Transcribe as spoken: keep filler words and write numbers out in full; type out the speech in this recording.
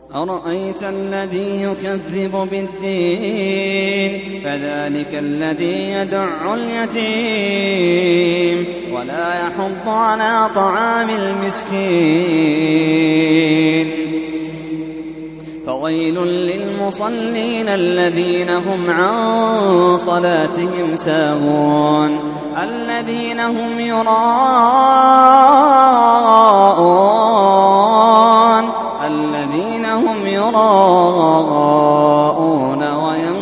أرأيت الذي يكذب بالدين فذلك الذي يدع اليتيم ولا يحض على طعام المسكين فويل للمصلين الذين هم عن صلاتهم ساهون الذين هم يراءون الذين هم يراءون ويمنعون